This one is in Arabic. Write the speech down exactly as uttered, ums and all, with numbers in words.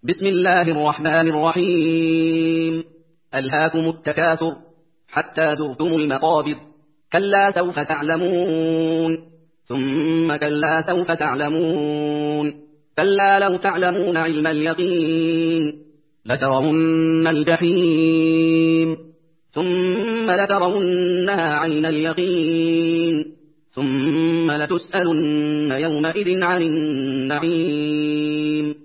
بسم الله الرحمن الرحيم. ألهاكم التكاثر حتى زرتم المقابر. كلا سوف تعلمون ثم كلا سوف تعلمون كلا لو تعلمون علم اليقين لترون الجحيم ثم لترونها عين اليقين ثم لتسألن يومئذ عن النعيم.